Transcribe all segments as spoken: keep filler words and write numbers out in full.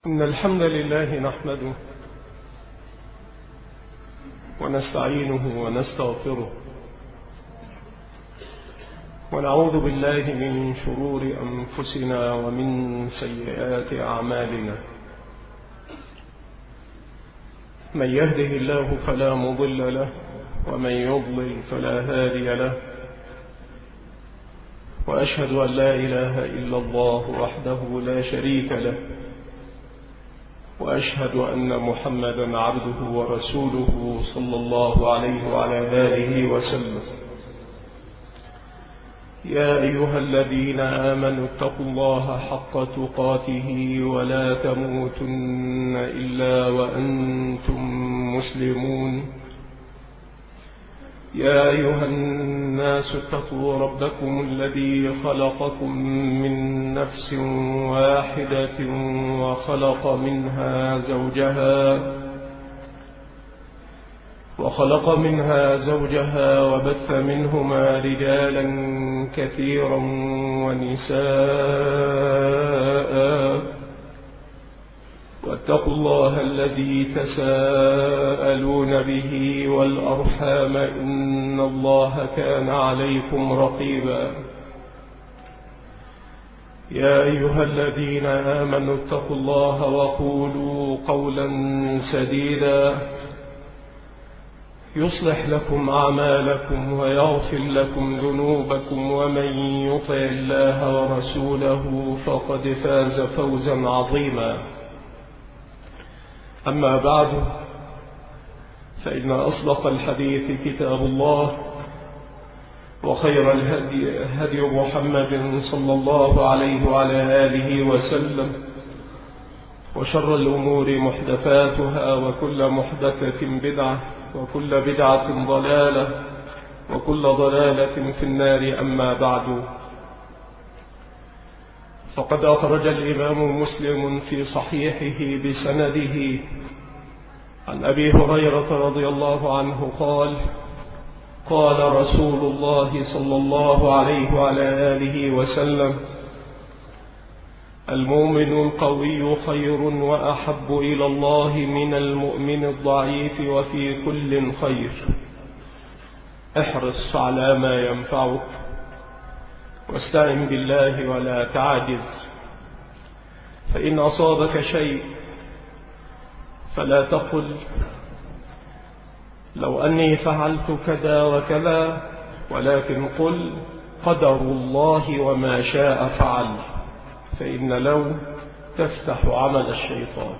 إن الحمد لله نحمده ونستعينه ونستغفره ونعوذ بالله من شرور أنفسنا ومن سيئات أعمالنا. من يهده الله فلا مضل له ومن يضلل فلا هادي له، وأشهد أن لا إله إلا الله وحده لا شريك له، وأشهد أن محمدا عبده ورسوله صلى الله عليه وعلى آله وسلم. يا أيها الذين آمنوا اتقوا الله حق تقاته ولا تموتن إلا وأنتم مسلمون. يا أيها الناس اتقوا ربكم الذي خلقكم من نفس واحدة وخلق منها زوجها وخلق منها زوجها وبث منهما رجالا كثيرا ونساء، واتقوا الله الذي تساءلون به والأرحام إن الله كان عليكم رقيبا. يا أيها الذين آمنوا اتقوا الله وقولوا قولا سديدا يصلح لكم أعمالكم ويغفر لكم ذنوبكم، ومن يطع الله ورسوله فقد فاز فوزا عظيما. أما بعد، فإن أصدق الحديث كتاب الله، وخير الهدي هدي محمد صلى الله عليه وعلى آله وسلم، وشر الأمور محدثاتها، وكل محدثة بدعة، وكل بدعة ضلالة، وكل ضلالة في النار. أما بعد، فقد أخرج الإمام مسلم في صحيحه بسنده عن أبي هريرة رضي الله عنه قال: قال رسول الله صلى الله عليه وعلى آله وسلم: المؤمن القوي خير وأحب إلى الله من المؤمن الضعيف، وفي كل خير. احرص على ما ينفعك، واستعن بالله ولا تعجز، فإن أصابك شيء فلا تقل لو أني فعلت كذا وكذا، ولكن قل قدر الله وما شاء فعل، فإن لو تفتح عمل الشيطان.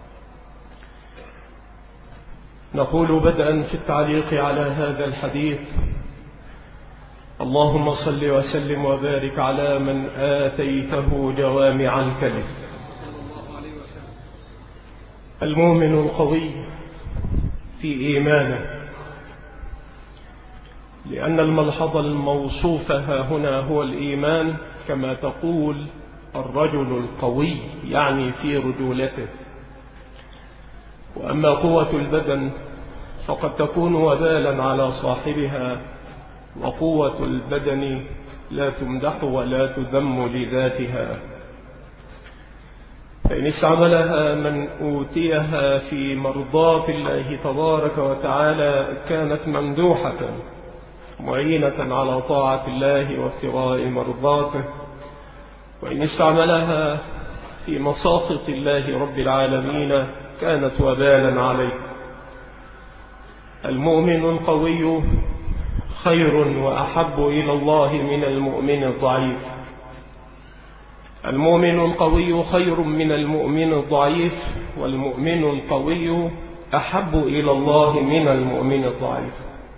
نقول بدءا في التعليق على هذا الحديث: اللهم صل وسلم وبارك على من آتيته جوامع الكلم. المؤمن القوي في إيمانه، لأن الملحظ الموصوف ها هنا هو الإيمان، كما تقول الرجل القوي، يعني في رجولته. وأما قوة البدن فقد تكون وبالا على صاحبها، وقوة البدن لا تمدح ولا تذم لذاتها، فإن استعملها من أوتيها في مرضاة الله تبارك وتعالى كانت ممدوحة معينة على طاعة الله وابتغاء مرضاته، وإن استعملها في مساخط الله رب العالمين كانت وبالا عليه. المؤمن القوي خير وأحب إلى الله من المؤمن الضعيف. المؤمن القوي خير من المؤمن الضعيف، والمؤمن القوي أحب إلى الله من المؤمن الضعيف،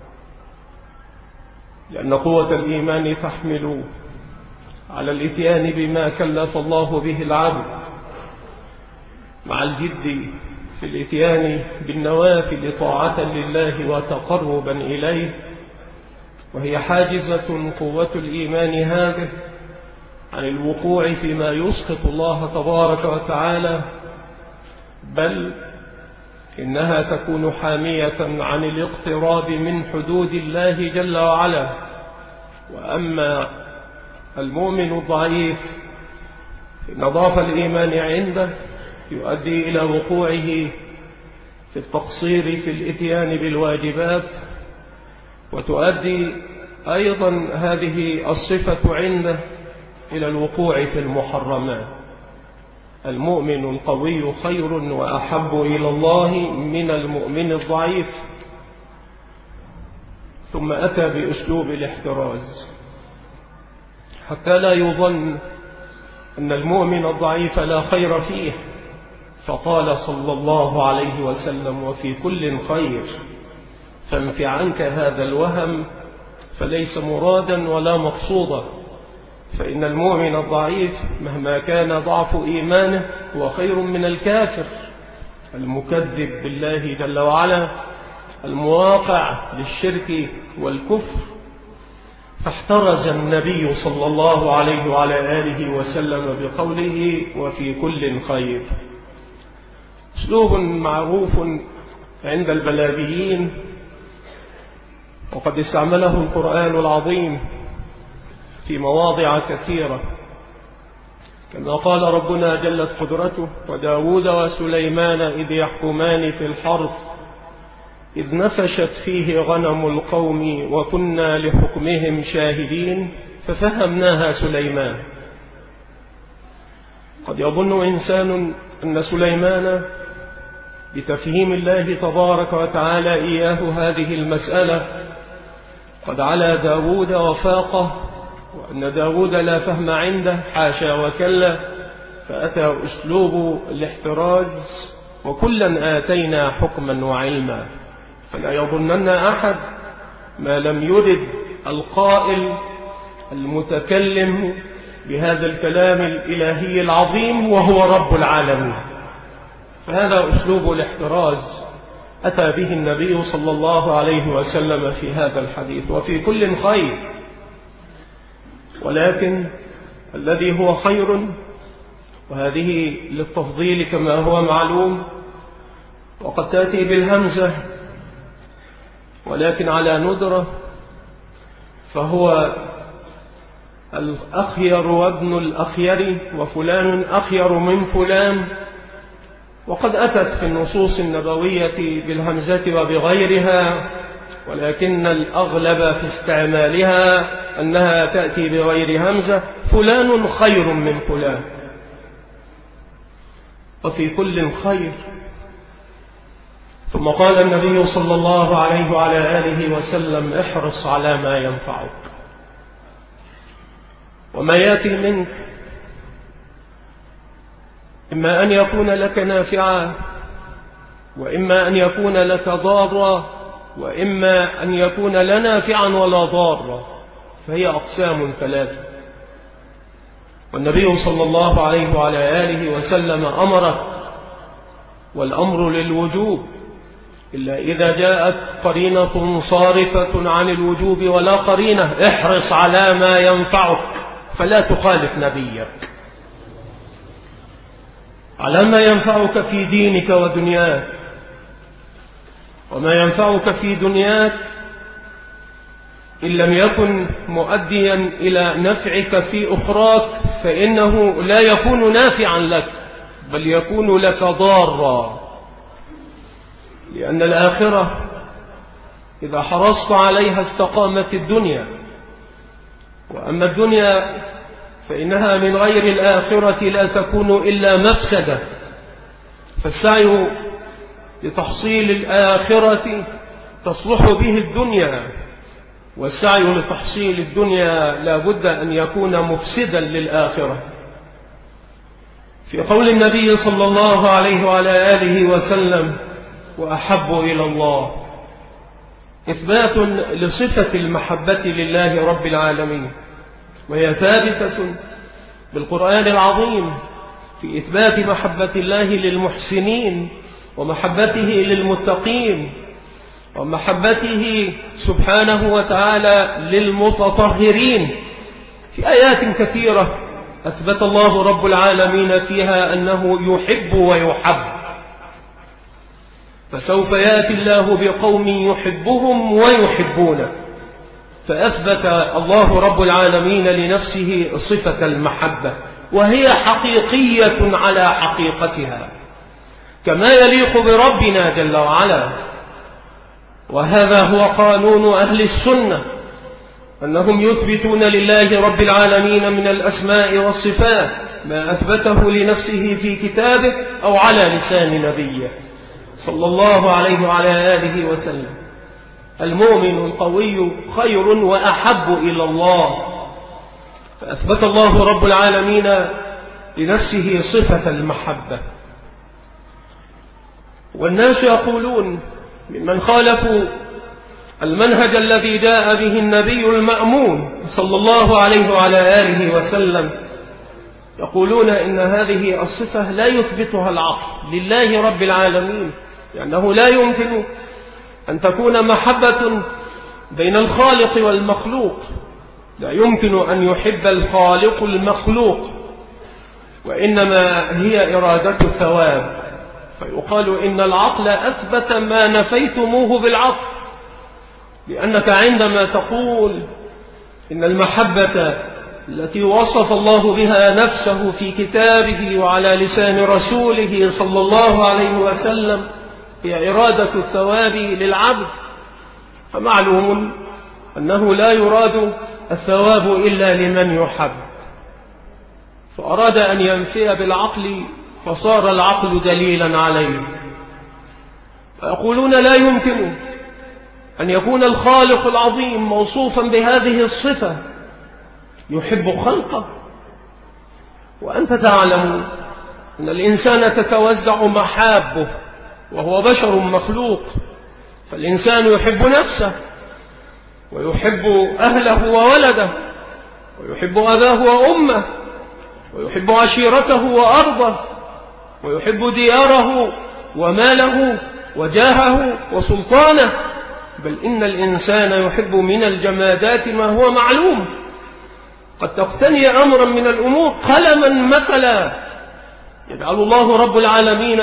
لأن قوة الإيمان تحمل على الإتيان بما كلف الله به العبد، مع الجد في الإتيان بالنوافل طاعة لله وتقربا إليه، وهي حاجزة قوة الإيمان هذه عن الوقوع فيما يسخط الله تبارك وتعالى، بل إنها تكون حامية عن الاقتراب من حدود الله جل وعلا. وأما المؤمن الضعيف فإن ضعف الإيمان عنده يؤدي إلى وقوعه في التقصير في الإتيان بالواجبات، وتؤدي أيضا هذه الصفة عنده إلى الوقوع في المحرمات. المؤمن القوي خير وأحب إلى الله من المؤمن الضعيف. ثم أتى بأسلوب الاحتراز حتى لا يظن أن المؤمن الضعيف لا خير فيه، فقال صلى الله عليه وسلم: وفي كل خير، فانف عنك هذا الوهم، فليس مرادا ولا مقصودا، فإن المؤمن الضعيف مهما كان ضعف إيمانه هو خير من الكافر المكذب بالله جل وعلا المواقع للشرك والكفر. فاحترز النبي صلى الله عليه وعلى آله وسلم بقوله: وفي كل خير. أسلوب معروف عند البلاغيين، وقد استعمله القرآن العظيم في مواضع كثيرة، كما قال ربنا جلت قدرته: وداود وسليمان إذ يحكمان في الحرث إذ نفشت فيه غنم القوم وكنا لحكمهم شاهدين ففهمناها سليمان. قد يظن إنسان أن سليمان بتفهيم الله تبارك وتعالى إياه هذه المسألة قد علا داود وفاقه، وأن داود لا فهم عنده، حاشا وكلا، فأتى أسلوب الاحتراز: وكلا آتينا حكما وعلما. فلا يظنن أحد ما لم يرد القائل المتكلم بهذا الكلام الإلهي العظيم وهو رب العالمين. فهذا أسلوب الاحتراز أتى به النبي صلى الله عليه وسلم في هذا الحديث: وفي كل خير. ولكن الذي هو خير، وهذه للتفضيل كما هو معلوم، وقد تأتي بالهمزة ولكن على ندرة، فهو الأخير وابن الأخير، وفلان أخير من فلان. وقد أتت في النصوص النبوية بالهمزة وبغيرها، ولكن الأغلب في استعمالها أنها تأتي بغير همزة: فلان خير من فلان. وفي كل خير. ثم قال النبي صلى الله عليه وعلى آله وسلم: احرص على ما ينفعك، وما يأتي منك إما أن يكون لك نافعا، وإما أن يكون لك ضارا، وإما أن يكون لا نافعا ولا ضارا، فهي أقسام ثلاثة. والنبي صلى الله عليه وعلى آله وسلم أمرك، والأمر للوجوب، إلا إذا جاءت قرينة صارفة عن الوجوب ولا قرينة: احرص على ما ينفعك، فلا تخالف نبيك، على ما ينفعك في دينك ودنياك. وما ينفعك في دنياك إن لم يكن مؤديا إلى نفعك في أخراك فإنه لا يكون نافعا لك، بل يكون لك ضارا. لأن الآخرة إذا حرصت عليها استقامت الدنيا، وأما الدنيا فإنها من غير الآخرة لا تكون إلا مفسدة. فالسعي لتحصيل الآخرة تصلح به الدنيا، والسعي لتحصيل الدنيا لا بد أن يكون مفسدا للآخرة. في قول النبي صلى الله عليه وعلى آله وسلم: وأحب إلى الله، إثبات لصفة المحبة لله رب العالمين، وهي ثابتة بالقرآن العظيم في إثبات محبة الله للمحسنين، ومحبته للمتقين، ومحبته سبحانه وتعالى للمتطهرين في آيات كثيرة أثبت الله رب العالمين فيها أنه يحب ويحب. فسوف يأتي الله بقوم يحبهم ويحبونه، فأثبت الله رب العالمين لنفسه صفة المحبة، وهي حقيقية على حقيقتها، كما يليق بربنا جل وعلا. وهذا هو قانون أهل السنة، أنهم يثبتون لله رب العالمين من الأسماء والصفات ما أثبته لنفسه في كتابه أو على لسان نبيه صلى الله عليه وعلى آله وسلم. المؤمن القوي خير وأحب إلى الله، فأثبت الله رب العالمين لنفسه صفة المحبة. والناس يقولون ممن خالفوا المنهج الذي جاء به النبي المأمون صلى الله عليه وعلى آله وسلم، يقولون إن هذه الصفة لا يثبتها العقل لله رب العالمين، لأنه لا يمكن أن تكون محبة بين الخالق والمخلوق، لا يمكن أن يحب الخالق المخلوق، وإنما هي إرادة الثواب. فيقال إن العقل أثبت ما نفيتموه بالعقل، لأنك عندما تقول إن المحبة التي وصف الله بها نفسه في كتابه وعلى لسان رسوله صلى الله عليه وسلم هي إرادة الثواب للعبد، فمعلوم أنه لا يراد الثواب إلا لمن يحب، فأراد أن ينفي بالعقل فصار العقل دليلا عليه. فيقولون لا يمكن أن يكون الخالق العظيم موصوفا بهذه الصفة يحب خلقه، وأنت تعلم أن الإنسان تتوزع محابه وهو بشر مخلوق، فالإنسان يحب نفسه ويحب أهله وولده ويحب أباه وأمه ويحب عشيرته وأرضه ويحب دياره وماله وجاهه وسلطانه، بل إن الإنسان يحب من الجمادات ما هو معلوم. قد تقتني أمرا من الأمور قلما مثلا يجعل الله رب العالمين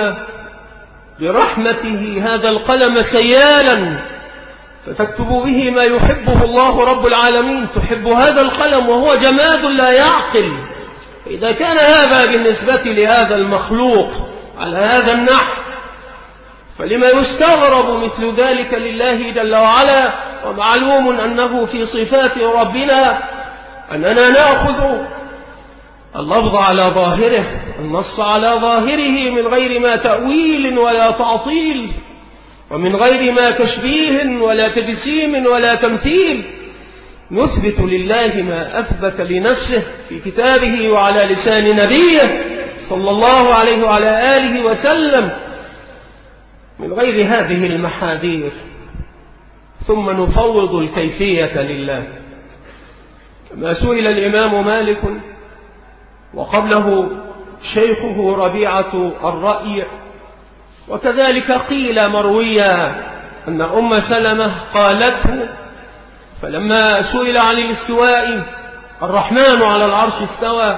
برحمته هذا القلم سيالا فتكتب به ما يحبه الله رب العالمين، تحب هذا القلم وهو جماد لا يعقل. إذا كان هذا بالنسبة لهذا المخلوق على هذا النحو، فلما يستغرب مثل ذلك لله جل وعلا؟ ومعلوم أنه في صفات ربنا أننا نأخذ اللفظ على ظاهره، النص على ظاهره، من غير ما تأويل ولا تعطيل، ومن غير ما تشبيه ولا تجسيم ولا تمثيل. نثبت لله ما أثبت لنفسه في كتابه وعلى لسان نبيه صلى الله عليه وعلى آله وسلم من غير هذه المحاذير، ثم نفوض الكيفية لله. كما سئل الإمام مالك وقبله شيخه ربيعة الرأي، وكذلك قيل مرويا أن أم سلمة قالته فلما سئل عن الاستواء الرحمن على العرش استوى،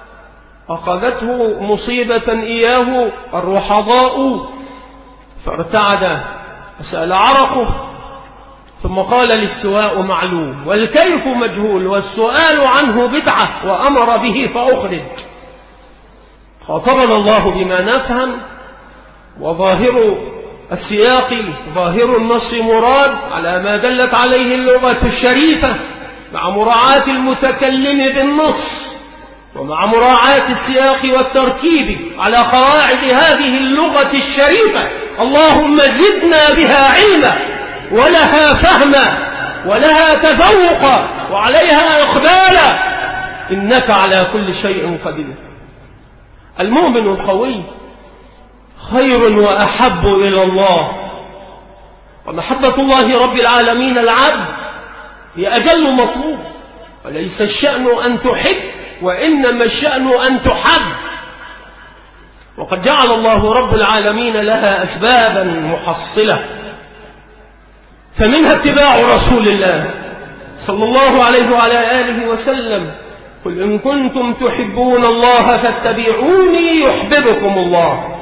أخذته مصيبة إياه الرحضاء فارتعد فسأل عرقه، ثم قال الاستواء معلوم والكيف مجهول والسؤال عنه بدعة وأمر به فأخرج. خاطبنا الله بما نفهم، وظاهر السياق ظاهر النص مراد على ما دلت عليه اللغة الشريفة، مع مراعاة المتكلم بالنص ومع مراعاة السياق والتركيب على قواعد هذه اللغة الشريفة. اللهم زدنا بها علما ولها فهما ولها تذوقا وعليها إقبالا، إنك على كل شيء قدير. المؤمن القوي خير وأحب إلى الله، ومحبة الله رب العالمين العبد هي أجل مطلوب، وليس الشأن أن تحب، وإنما الشأن أن تحب. وقد جعل الله رب العالمين لها أسبابا محصلة، فمنها اتباع رسول الله صلى الله عليه وعلى آله وسلم. قل إن كنتم تحبون الله فاتبعوني يحببكم الله.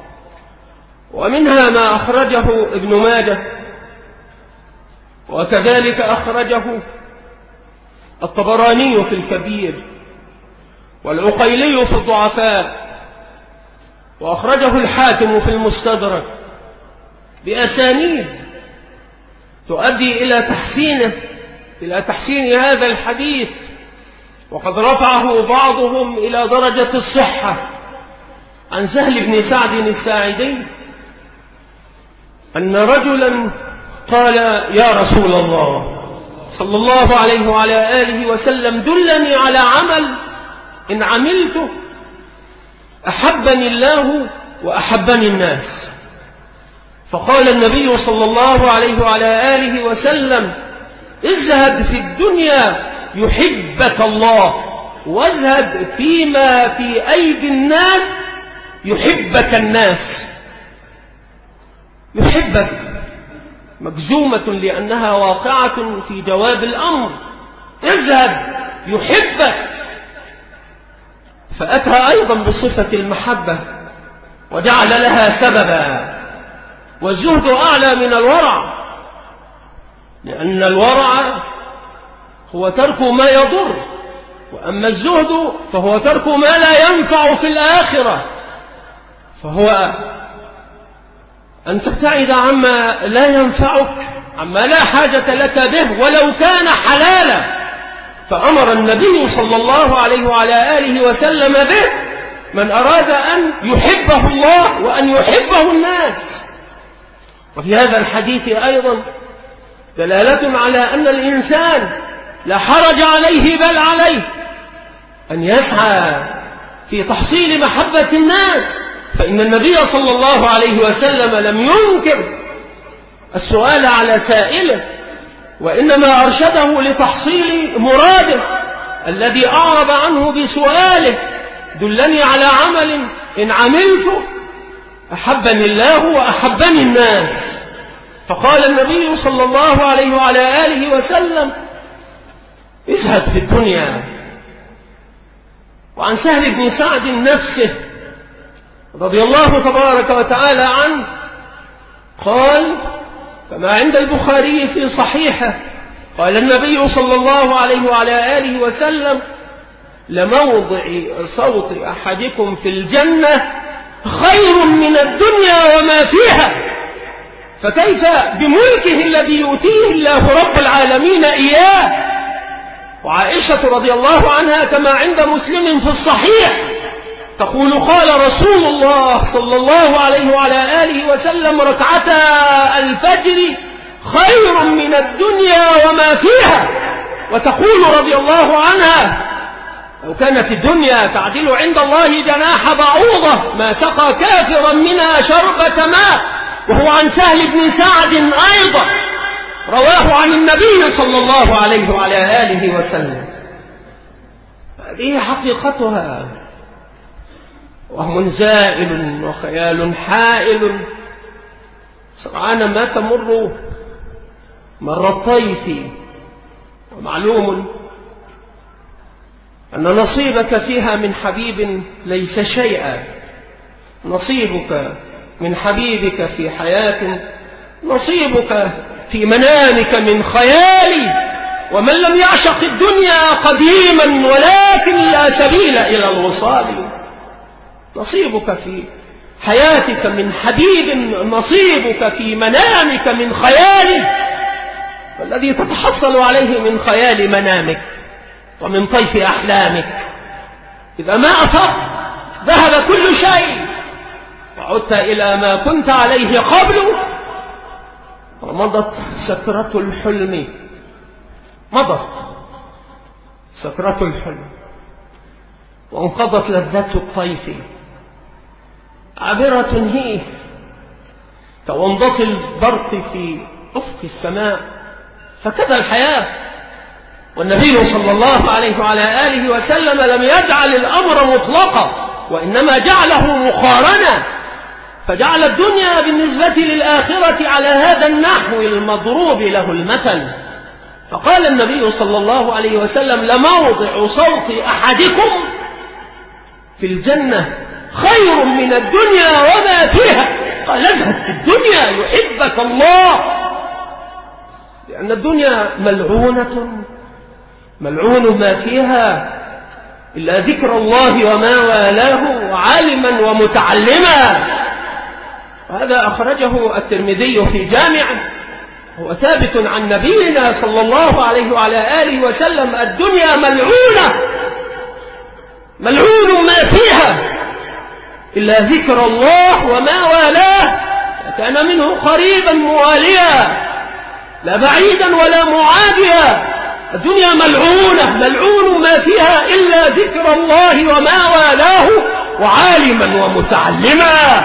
ومنها ما أخرجه ابن ماجه، وكذلك أخرجه الطبراني في الكبير والعقيلي في الضعفاء، وأخرجه الحاكم في المستدرك بأسانيد تؤدي إلى تحسينه إلى تحسين هذا الحديث، وقد رفعه بعضهم إلى درجة الصحة عن سهل بن سعد الساعدي أن رجلا قال: يا رسول الله صلى الله عليه وعلى آله وسلم، دلني على عمل إن عملته أحبني الله وأحبني الناس. فقال النبي صلى الله عليه وعلى آله وسلم: ازهد في الدنيا يحبك الله، وازهد فيما في أيدي الناس يحبك الناس. يحبك مجزومة لأنها واقعة في جواب الأمر، ازهد يحبك، فأتى أيضا بصفة المحبة وجعل لها سببا. والزهد أعلى من الورع، لأن الورع هو ترك ما يضر، وأما الزهد فهو ترك ما لا ينفع في الآخرة، فهو أن تبتعد عما لا ينفعك، عما لا حاجة لك به ولو كان حلالا. فأمر النبي صلى الله عليه وعلى آله وسلم به من أراد أن يحبه الله وأن يحبه الناس. وفي هذا الحديث أيضا دلالة على أن الإنسان لا حرج عليه بل عليه أن يسعى في تحصيل محبة الناس، فإن النبي صلى الله عليه وسلم لم ينكر السؤال على سائله، وإنما أرشده لتحصيل مراده الذي أعرض عنه بسؤاله: دلني على عمل إن عملته أحبني الله وأحبني الناس. فقال النبي صلى الله عليه وعلى آله وسلم: ازهد في الدنيا. وعن سهل بن سعد نفسه رضي الله تبارك وتعالى عنه قال كما عند البخاري في صحيحه: قال النبي صلى الله عليه وعلى آله وسلم: لموضع صوت أحدكم في الجنة خير من الدنيا وما فيها. فكيف بملكه الذي يؤتيه الله رب العالمين إياه. وعائشة رضي الله عنها كما عند مسلم في الصحيح تقول: قال رسول الله صلى الله عليه وعلى آله وسلم: ركعتا الفجر خير من الدنيا وما فيها. وتقول رضي الله عنها: لو كانت الدنيا تعدل عند الله جناح بعوضة ما سقى كافرا منها شربة ماء. وهو عن سهل بن سعد أيضا رواه عن النبي صلى الله عليه وعلى آله وسلم. هذه حقيقتها، وهم زائل وخيال حائل سرعان ما تمر مر الطيف. ومعلوم أن نصيبك فيها من حبيب ليس شيئا. نصيبك من حبيبك في حياة، نصيبك في منامك من خيال. ومن لم يعشق الدنيا قديما ولكن لا سبيل إلى الوصال. نصيبك في حياتك من حبيب، نصيبك في منامك من خيال، والذي تتحصل عليه من خيال منامك ومن طيف أحلامك إذا ما أفق ذهب كل شيء وعدت إلى ما كنت عليه قبل. ومضت سكرة الحلم، مضت سكرة الحلم، وانقضت لذة الطيف. عابرة هي كومضة البرق في أفق السماء، فكذا الحياة. والنبي صلى الله عليه وعلى آله وسلم لم يجعل الأمر مطلقا، وإنما جعله مقارنة، فجعل الدنيا بالنسبة للآخرة على هذا النحو المضروب له المثل. فقال النبي صلى الله عليه وسلم: لموضع صوت أحدكم في الجنة خير من الدنيا وما فيها. قال: ازهد في الدنيا يحبك الله، لأن الدنيا ملعونة، ملعون ما فيها إلا ذكر الله وما والاه وعالما ومتعلما. وهذا أخرجه الترمذي في جامعه، هو ثابت عن نبينا صلى الله عليه وعلى آله وسلم: الدنيا ملعونة، ملعون ما فيها إلا ذكر الله وما والاه، كان منه قريبا مواليا لا بعيدا ولا معاديا. الدنيا ملعونة، ملعون ما فيها إلا ذكر الله وما والاه وعالما ومتعلما.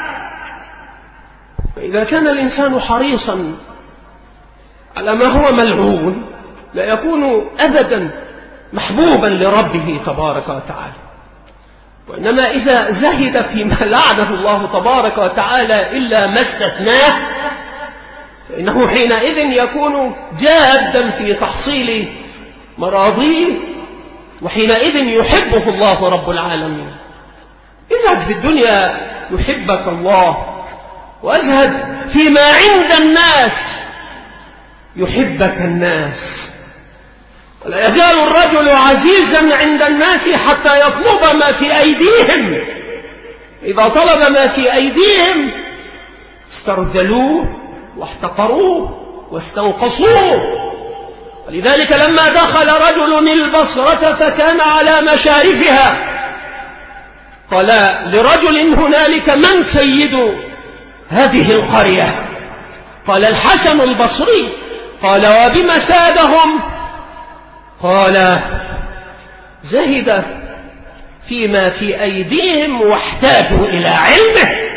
فإذا كان الإنسان حريصا على ما هو ملعون لا يكون أبدا محبوبا لربه تبارك وتعالى، وإنما إذا زهد فيما لعنه الله تبارك وتعالى إلا ما استثناه فإنه حينئذ يكون جادا في تحصيل مراضيه، وحينئذ يحبه الله رب العالمين. ازهد في الدنيا يحبك الله، وازهد فيما عند الناس يحبك الناس. ولا يزال الرجل عزيزا عند الناس حتى يطلب ما في أيديهم، إذا طلب ما في أيديهم استرذلوه واحتقروه واستنقصوه. ولذلك لما دخل رجل البصرة فكان على مشارفها قال لرجل هنالك: من سيد هذه القرية؟ قال: الحسن البصري. قال: وبما سادهم؟ قال: زهد فيما في أيديهم واحتاجوا إلى علمه.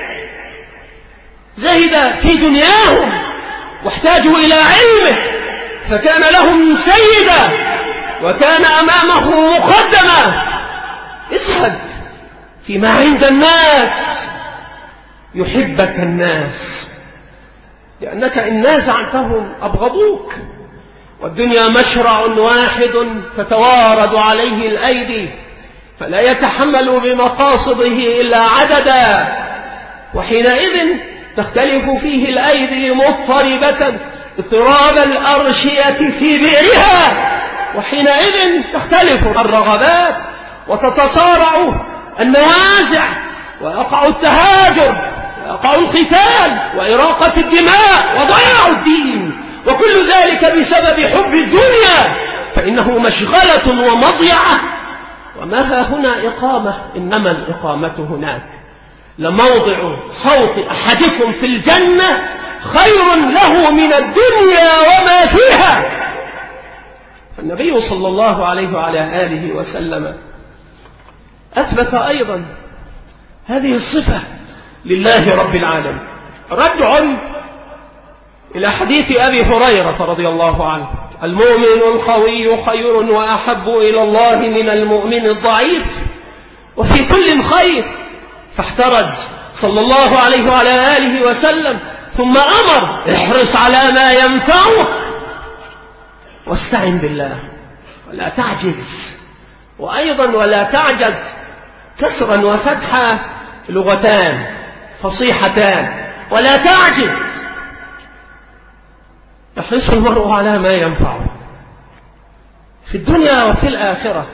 زهد في دنياهم واحتاجوا إلى علمه، فكان لهم سيدا وكان أمامه مقدما. ازهد فيما عند الناس يحبك الناس، لأنك إن نازعتهم أبغضوك. والدنيا مشرع واحد تتوارد عليه الأيدي، فلا يتحمل بمقاصده إلا عددا، وحينئذ تختلف فيه الأيدي مضطربة اضطراب الأرشية في بئرها، وحينئذ تختلف الرغبات وتتصارع النوازع ويقع التهاجر ويقع القتال وإراقة الدماء وضياع الدين، وكل ذلك بسبب حب الدنيا، فإنه مشغلة ومضيعة. وما ها هنا إقامة، إنما الإقامة هناك. لموضع صوت أحدكم في الجنة خير له من الدنيا وما فيها. فالنبي صلى الله عليه وعلى آله وسلم أثبت أيضا هذه الصفة لله رب العالمين. رجع إلى حديث أبي هريرة رضي الله عنه: المؤمن القوي خير وأحب إلى الله من المؤمن الضعيف، وفي كل خير. فاحترز صلى الله عليه وعلى آله وسلم ثم أمر: احرص على ما ينفعك واستعن بالله ولا تعجز. وأيضا ولا تعجز كسرا وفتحا لغتان فصيحتان. ولا تعجز، يحرص المرء على ما ينفعه في الدنيا وفي الآخرة،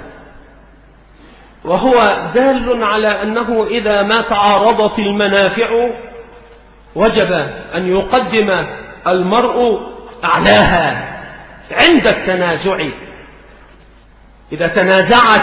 وهو دال على أنه إذا ما تعارضت المنافع وجب أن يقدم المرء أعلاها عند التنازع. إذا تنازعت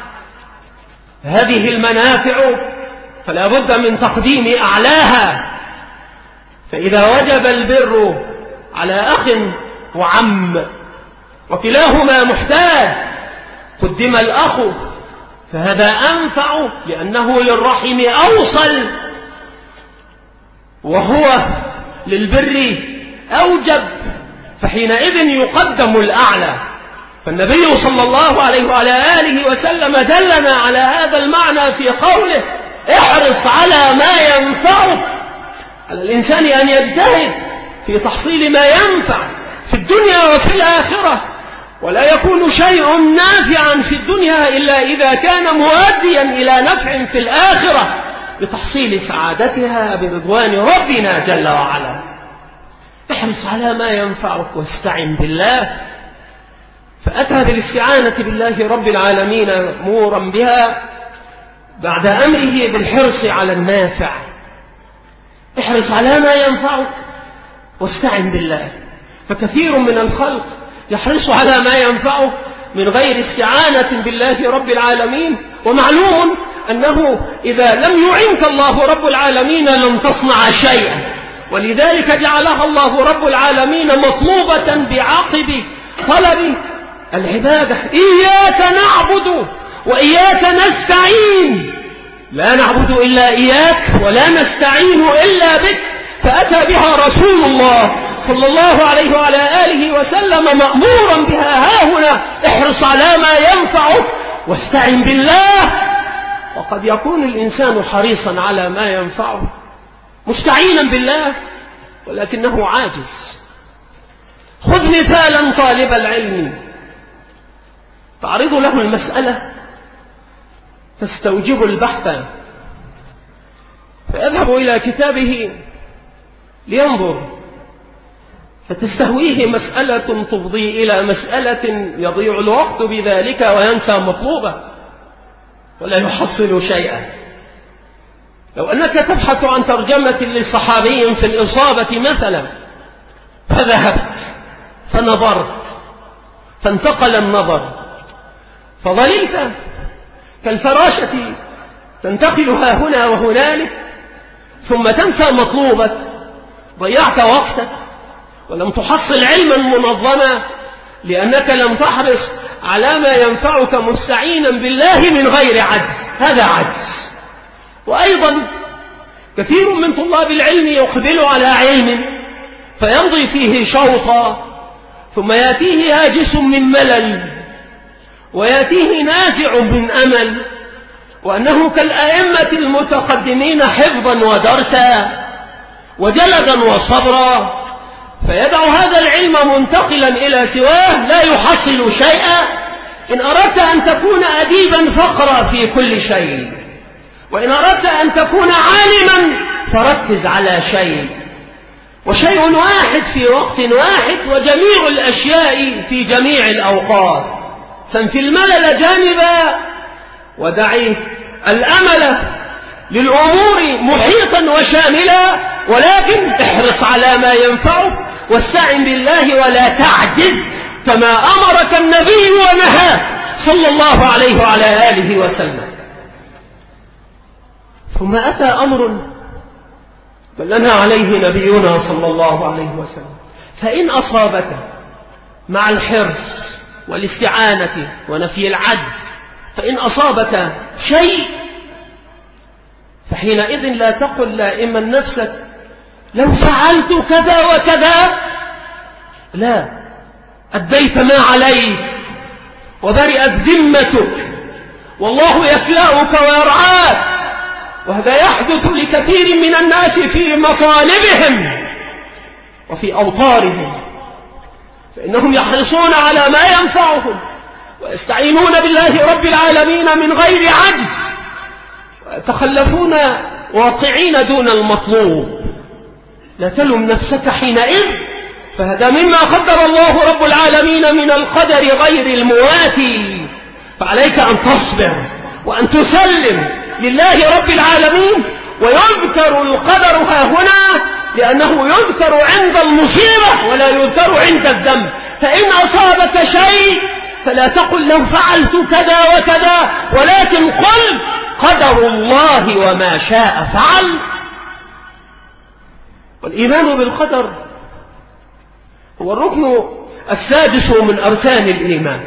هذه المنافع فلا بد من تقديم أعلاها. فإذا وجب البر على أخ وعم وكلاهما محتاج قدم الأخ، فهذا أنفع لأنه للرحم أوصل وهو للبر أوجب، فحينئذ يقدم الأعلى. فالنبي صلى الله عليه وعلى آله وسلم دلنا على هذا المعنى في قوله: احرص على ما ينفعك. على الإنسان أن يجتهد في تحصيل ما ينفع في الدنيا وفي الآخرة، ولا يكون شيء نافعا في الدنيا إلا إذا كان مؤديا إلى نفع في الآخرة بتحصيل سعادتها برضوان ربنا جل وعلا. احرص على ما ينفعك واستعن بالله. فأتى بالاستعانة بالله رب العالمين مورا بها بعد أمره بالحرص على النافع احرص على ما ينفعك واستعن بالله. فكثير من الخلق يحرص على ما ينفعه من غير استعانة بالله رب العالمين، ومعلوم أنه إذا لم يعنك الله رب العالمين لن تصنع شيئا، ولذلك جعلها الله رب العالمين مطلوبة بعقب طلب العبادة. إياك نعبد وإياك نستعين، لا نعبد إلا إياك ولا نستعين إلا بك. فأتى بها رسول الله صلى الله عليه وعلى آله وسلم مأمورا بها هاهنا: احرص على ما ينفعك واستعن بالله. وقد يكون الإنسان حريصا على ما ينفعه مستعينا بالله ولكنه عاجز. خذ مثالا طالب العلم تعرض له المسألة تستوجب البحث، فيذهب إلى كتابه لينظر، فتستهويه مسألة تفضي إلى مسألة يضيع الوقت بذلك وينسى مطلوبة ولا يحصل شيئا. لو أنك تبحث عن ترجمة لصحابي في الإصابة مثلا، فذهبت فنظرت فانتقل النظر فظللت كالفراشة تنتقل ها هنا وهنالك ثم تنسى مطلوبك، ضيعت وقتك ولم تحصل علما منظما لأنك لم تحرص على ما ينفعك مستعينا بالله من غير عجز. هذا عجز. وأيضا كثير من طلاب العلم يقبل على علم فيمضي فيه شوطا ثم يأتيه هاجس من ملل ويأتيه نازع من أمل، وأنه كالأئمة المتقدمين حفظا ودرسا وجلدا وصبرا، فيدع هذا العلم منتقلا إلى سواه لا يحصل شيئا. إن أردت أن تكون أديبا فاقرأ في كل شيء، وإن أردت أن تكون عالما فركز على شيء، وشيء واحد في وقت واحد وجميع الأشياء في جميع الأوقات. فانفي الملل جانبا ودعي الأمل للأمور محيطا وشاملا، ولكن احرص على ما ينفعك واستعن بالله ولا تعجز كما أمرك النبي ونهى صلى الله عليه وعلى آله وسلم. ثم أتى أمر دلنا عليه نبينا صلى الله عليه وسلم: فإن أصابك مع الحرص والاستعانة ونفي العجز، فإن أصابك شيء فحينئذ لا تقل لائما نفسك لو فعلت كذا وكذا، لا، أديت ما عليك وبرئت ذمتك والله يكلأك ويرعاك. وهذا يحدث لكثير من الناس في مطالبهم وفي أوطارهم، فإنهم يحرصون على ما ينفعهم ويستعينون بالله رب العالمين من غير عجز، ويتخلفون واقعين دون المطلوب. لا تلم نفسك حينئذ، فهذا مما قدر الله رب العالمين من القدر غير المواتي. فعليك أن تصبر وأن تسلم لله رب العالمين. ويذكر القدر ها هنا لأنه يذكر عند المصيبة ولا يذكر عند الذنب. فإن أصابك شيء فلا تقل لو فعلت كذا وكذا، ولكن قل قدر الله وما شاء فعل. والإيمان بالقدر هو الركن السادس من أركان الإيمان،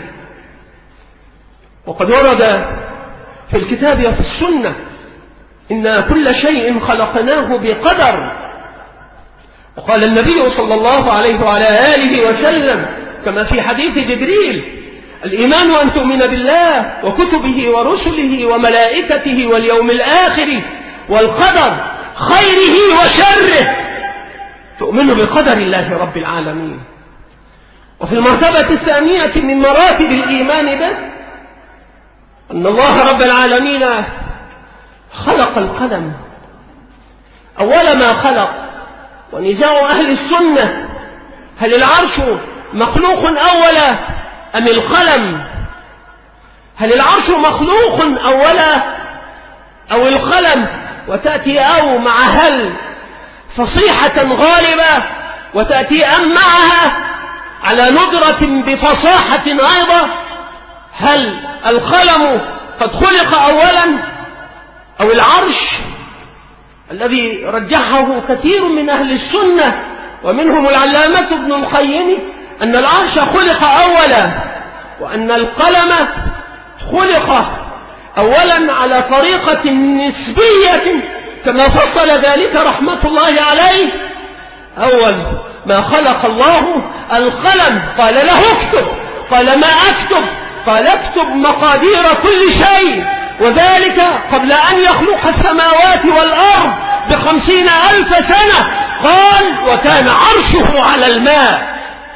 وقد ورد في الكتاب وفي السنة: إن كل شيء خلقناه بقدر. وقال النبي صلى الله عليه وعلى آله وسلم كما في حديث جبريل: الإيمان أن تؤمن بالله وكتبه ورسله وملائكته واليوم الآخر والقدر خيره وشره. تؤمن بقدر الله رب العالمين. وفي المرتبة الثانية من مراتب الإيمان به أن الله رب العالمين خلق القلم أول ما خلق. ونزاع أهل السنة: هل العرش مخلوق أولا أم القلم؟ هل العرش مخلوق أولا أو القلم وتأتي أو مع هل فصيحة غالبة وتأتي أم معها على ندرة بفصاحة أيضا. هل القلم قد خلق أولا أو العرش الذي رجحه كثير من أهل السنة ومنهم العلامة ابن القيم أن العرش خلق أولا وأن القلم خلق أولا على طريقة نسبية كما فصل ذلك رحمة الله عليه. أول ما خلق الله القلم قال له اكتب، قال ما أكتب؟ قال اكتب مقادير كل شيء، وذلك قبل أن يخلق السماوات والأرض بخمسين ألف سنة. قال وكان عرشه على الماء،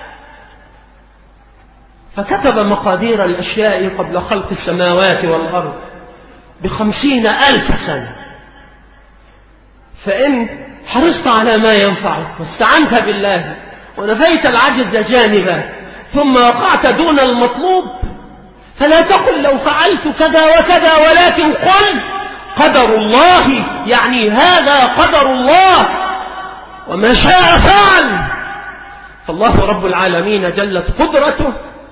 فكتب مقادير الأشياء قبل خلق السماوات والأرض بخمسين ألف سنة. فإن حرصت على ما ينفعك واستعنت بالله ونفيت العجز جانبا ثم وقعت دون المطلوب فلا تقل لو فعلت كذا وكذا، ولكن قل قدر الله، يعني هذا قدر الله وما شاء فعل. فالله رب العالمين جلت قدرته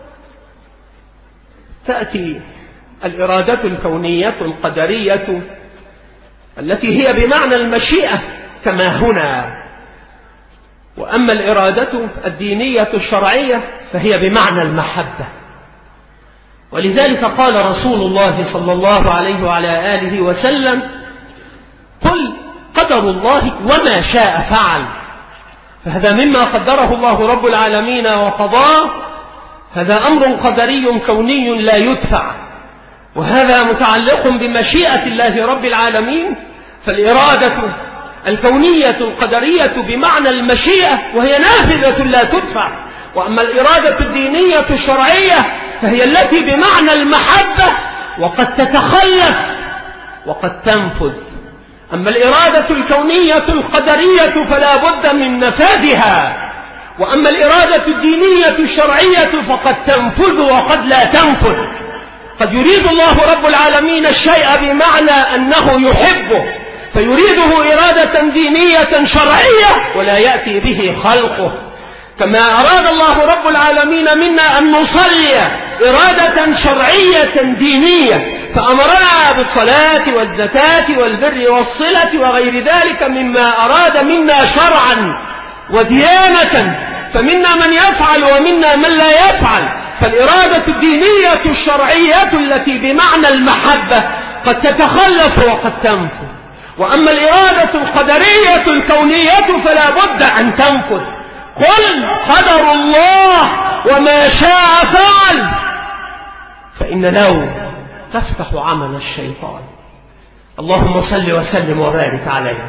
تأتي الإرادة الكونية القدرية التي هي بمعنى المشيئة كما هنا، وأما الإرادة الدينية الشرعية فهي بمعنى المحبة. ولذلك قال رسول الله صلى الله عليه وعلى آله وسلم قل قدر الله وما شاء فعل. فهذا مما قدره الله رب العالمين وقضاه، هذا أمر قدري كوني لا يدفع، وهذا متعلق بمشيئة الله رب العالمين. فالإرادة الكونية القدرية بمعنى المشيئة وهي نافذة لا تدفع، وأما الإرادة الدينية الشرعية فهي التي بمعنى المحبة وقد تتخلف وقد تنفذ. أما الإرادة الكونية القدرية فلا بد من نفاذها، وأما الإرادة الدينية الشرعية فقد تنفذ وقد لا تنفذ. قد يريد الله رب العالمين الشيء بمعنى أنه يحبه فيريده إرادة دينية شرعية ولا يأتي به خلقه، كما أراد الله رب العالمين منا أن نصلي إرادة شرعية دينية فأمرنا بالصلاة والزكاة والبر والصلة وغير ذلك مما أراد منا شرعا وديانة، فمنا من يفعل ومنا من لا يفعل. فالإرادة الدينية الشرعية التي بمعنى المحبة قد تتخلف وقد تنفذ، وأما الإرادة القدرية الكونية فلا بد أن تنفذ. قل قدر الله وما شاء فعل، فإن لو تفتح عمل الشيطان. اللهم صل وسلم وبارك عليه.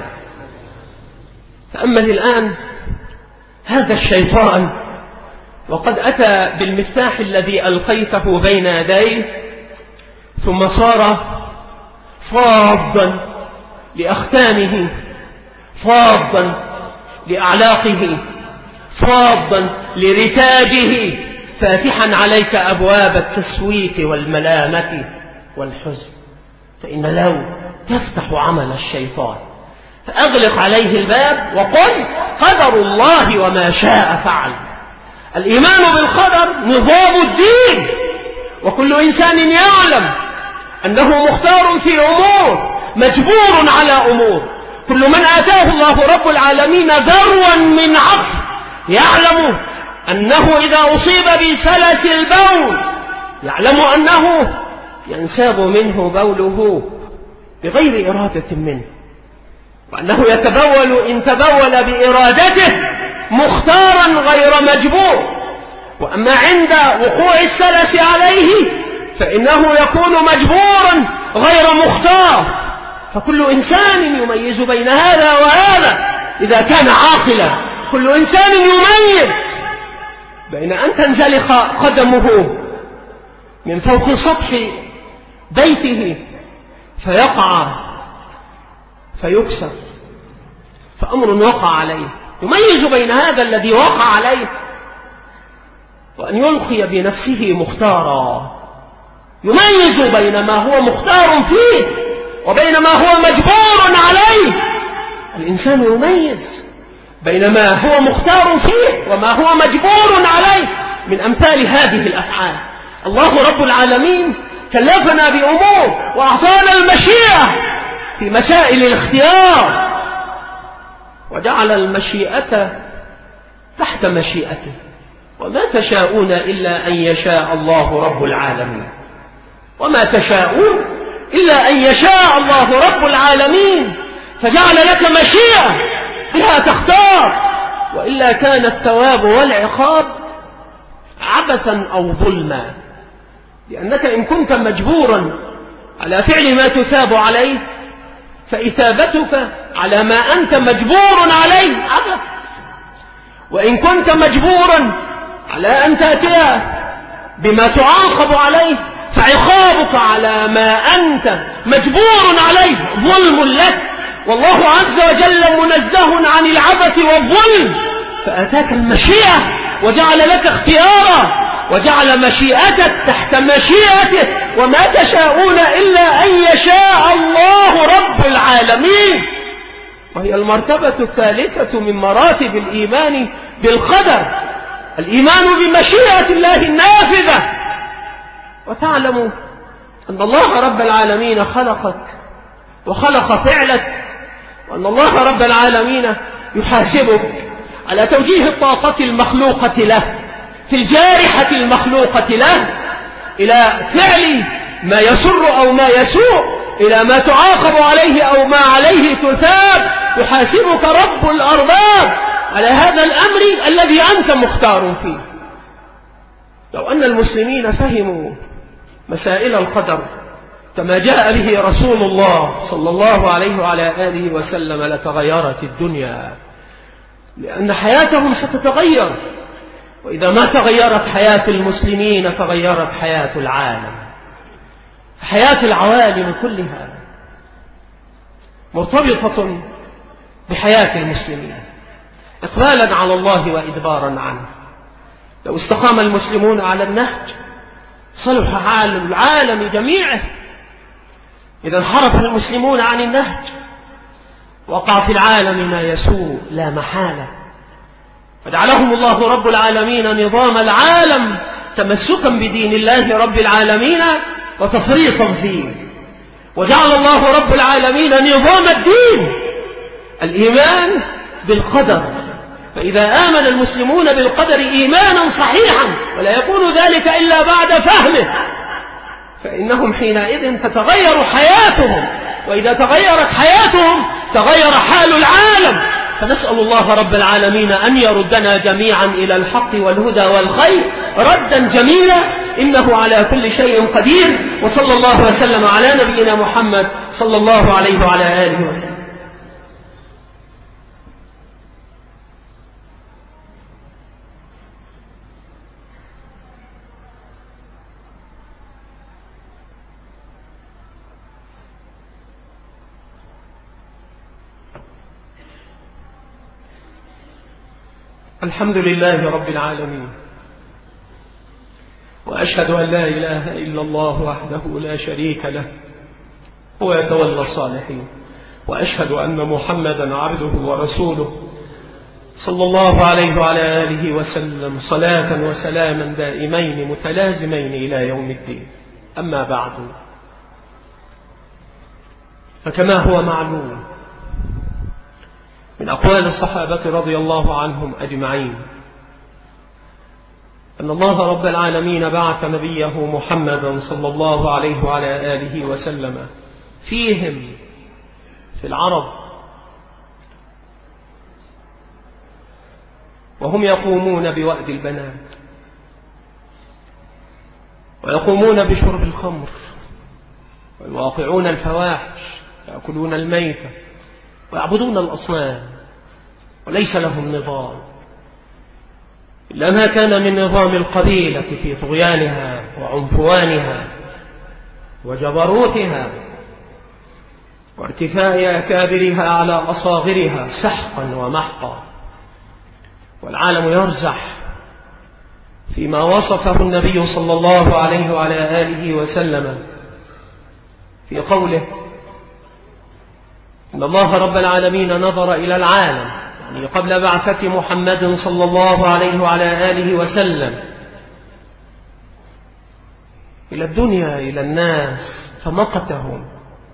تأمل الآن هذا الشيطان وقد أتى بالمفتاح الذي ألقيته بين يديه ثم صار فاضا لأختانه، فاضا لأعلاقه، فاضا لرتاجه، فاتحا عليك أبواب التسويف والملامة والحزن. فإن لو تفتح عمل الشيطان فأغلق عليه الباب وقل قدر الله وما شاء فعل. الإيمان بالقدر نظام الدين، وكل إنسان يعلم أنه مختار في أمور، مجبور على أمور. كل من آتاه الله رب العالمين ذروا من عقل يعلم أنه إذا أصيب بسلس البول يعلم أنه ينساب منه بوله بغير إرادة منه، وأنه يتبول إن تبول بإرادته مختارا غير مجبور. وأما عند وقوع السلس عليه فإنه يكون مجبورا غير مختار. فكل إنسان يميز بين هذا وهذا إذا كان عاقلا. كل إنسان يميز بين أن تنزلق قدمه من فوق سطح بيته فيقع فيكسر فأمر وقع عليه، يميز بين هذا الذي وقع عليه وأن يلقي بنفسه مختارا، يميز بين ما هو مختار فيه وبين ما هو مجبور عليه. الإنسان يميز بين ما هو مختار فيه وما هو مجبور عليه من أمثال هذه الأفعال. الله رب العالمين كلفنا بأمور وأعطانا المشيئة في مسائل الاختيار، وجعل المشيئة تحت مشيئته، وما تشاءون إلا أن يشاء الله رب العالمين. وما تشاءون إلا أن يشاء الله رب العالمين، فجعل لك مشيئة بها تختار، وإلا كان الثواب والعقاب عبثا أو ظلما، لأنك إن كنت مجبورا على فعل ما تثاب عليه فإثابتك على ما أنت مجبور عليه عبث، وإن كنت مجبورا على أن تأتي بما تعاقب عليه فعقابك على ما أنت مجبور عليه ظلم لك، والله عز وجل منزه عن العبث والظلم، فأتاك المشيئة وجعل لك اختيارا وجعل مشيئتك تحت مشيئته. وما تشاءون إلا أن يشاء الله رب العالمين، وهي المرتبة الثالثة من مراتب الإيمان بالقدر، الإيمان بمشيئة الله النافذة، وتعلم أن الله رب العالمين خلقك وخلق فعلك، وأن الله رب العالمين يحاسبك على توجيه الطاقة المخلوقة له في الجارحة المخلوقة له إلى فعل ما يسر أو ما يسوء، إلى ما تعاقب عليه أو ما عليه تثاب. يحاسبك رب الأرباب على هذا الأمر الذي أنت مختار فيه. لو أن المسلمين فهموا مسائل القدر كما جاء به رسول الله صلى الله عليه وعلى آله وسلم لتغيرت الدنيا، لأن حياتهم ستتغير، وإذا ما تغيرت حياة المسلمين تغيرت حياة العالم. حياة العوالم كلها مرتبطة بحياة المسلمين إقبالا على الله وإدبارا عنه. لو استقام المسلمون على النهج صلح حال العالم جميعه. إذا انحرف المسلمون عن النهج وقع في العالم ما يسوء لا محالة، فجعلهم الله رب العالمين نظام العالم تمسكا بدين الله رب العالمين وتفريطا فيه، وجعل الله رب العالمين نظام الدين الإيمان بالقدر. فإذا آمن المسلمون بالقدر إيمانا صحيحا، ولا يكون ذلك إلا بعد فهمه، فإنهم حينئذ تتغير حياتهم، وإذا تغيرت حياتهم تغير حال العالم. فنسأل الله رب العالمين أن يردنا جميعا إلى الحق والهدى والخير ردا جميلا، إنه على كل شيء قدير. وصلى الله وسلم على نبينا محمد صلى الله عليه وعلى آله وسلم. الحمد لله رب العالمين، وأشهد أن لا إله إلا الله وحده لا شريك له هو يتولى الصالحين، وأشهد أن محمدا عبده ورسوله صلى الله عليه وعلى آله وسلم صلاة وسلاما دائمين متلازمين إلى يوم الدين. أما بعد، فكما هو معلوم من أقوال الصحابة رضي الله عنهم أجمعين أن الله رب العالمين بعث نبيه محمدا صلى الله عليه وعلى آله وسلم فيهم في العرب، وهم يقومون بوأد البنات ويقومون بشرب الخمر ويواقعون الفواحش ويأكلون الميتة ويعبدون الأصنام، وليس لهم نظام إلا ما كان من نظام القبيلة في طغيانها وعنفوانها وجبروتها وارتفاع أكابرها على أصاغرها سحقا ومحقا. والعالم يرزح فيما وصفه النبي صلى الله عليه وعلى آله وسلم في قوله: إن الله رب العالمين نظر إلى العالم يعني قبل بعثة محمد صلى الله عليه وعلى آله وسلم إلى الدنيا إلى الناس فمقتهم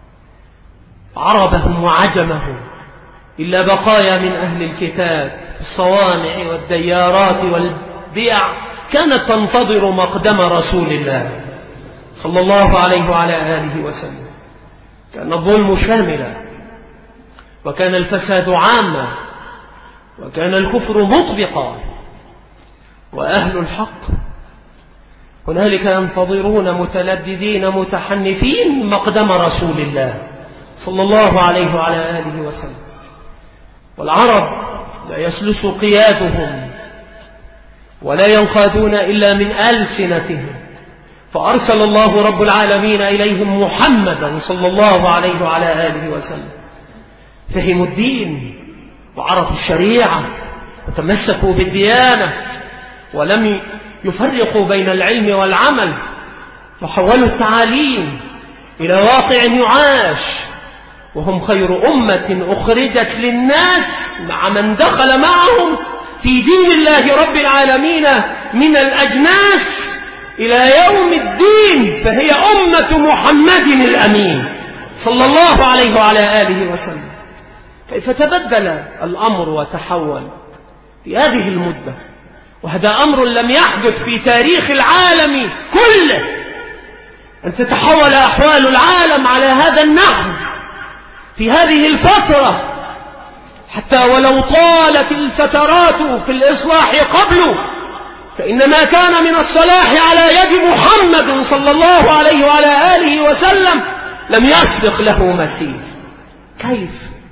عربهم وعجمهم إلا بقايا من أهل الكتاب الصوامع والديارات والبيع كانت تنتظر مقدم رسول الله صلى الله عليه وعلى آله وسلم. كان الظلم شاملا وكان الفساد عاما وكان الكفر مطبقا وأهل الحق هنالك ينتظرون متلددين متحنفين مقدم رسول الله صلى الله عليه وعلى آله وسلم. والعرب لا يسلس قيادهم ولا ينقادون إلا من ألسنتهم، فأرسل الله رب العالمين إليهم محمدا صلى الله عليه وعلى آله وسلم. فهموا الدين وعرفوا الشريعة وتمسكوا بالديانة ولم يفرقوا بين العلم والعمل، وحولوا التعاليم إلى واقع يعاش، وهم خير أمة أخرجت للناس مع من دخل معهم في دين الله رب العالمين من الأجناس إلى يوم الدين، فهي أمة محمد الأمين صلى الله عليه وعلى آله وسلم. كيف تبدل الأمر وتحول في هذه المدة، وهذا أمر لم يحدث في تاريخ العالم كله، أن تتحول أحوال العالم على هذا النحو في هذه الفترة، حتى ولو طالت الفترات في الإصلاح قبله، فإن ما كان من الصلاح على يد محمد صلى الله عليه وعلى آله وسلم لم يسبق له مسير. كيف؟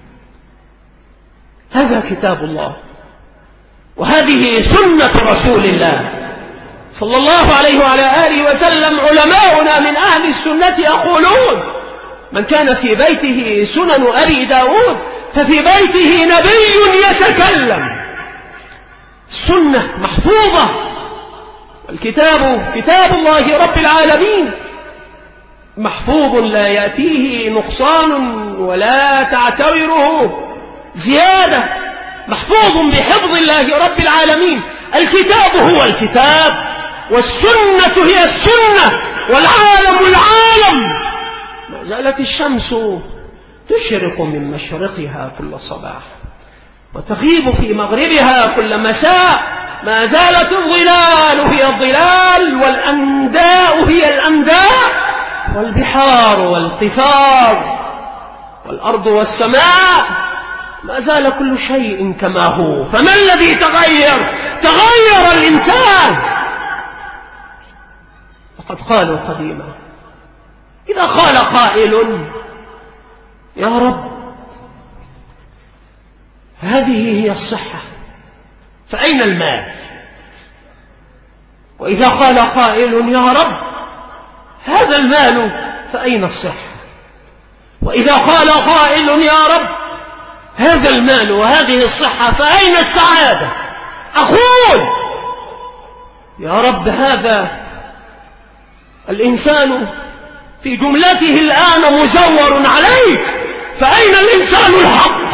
هذا كتاب الله وهذه سنة رسول الله صلى الله عليه وعلى آله وسلم. علماؤنا من أهل السنة يقولون: من كان في بيته سنن أبي داود ففي بيته نبي يتكلم. السنة محفوظة، والكتاب كتاب الله رب العالمين محفوظ لا يأتيه نقصان ولا تعتبره زيادة، محفوظ بحفظ الله رب العالمين. الكتاب هو الكتاب والسنة هي السنة والعالم العالم. ما زالت الشمس تشرق من مشرقها كل صباح وتغيب في مغربها كل مساء، ما زالت الظلال هي الظلال والأنداء هي الأنداء والبحار والقفار والأرض والسماء، ما زال كل شيء كما هو. فما الذي تغير؟ تغير الإنسان. وقد قالوا قديما: إذا قال قائل: يا رب هذه هي الصحة فأين المال؟ وإذا قال قائل: يا رب هذا المال فأين الصحة؟ وإذا قال قائل: يا رب هذا المال وهذه الصحة فأين السعادة؟ أقول: يا رب هذا الإنسان في جملته الآن مزور عليك، فأين الإنسان الحق؟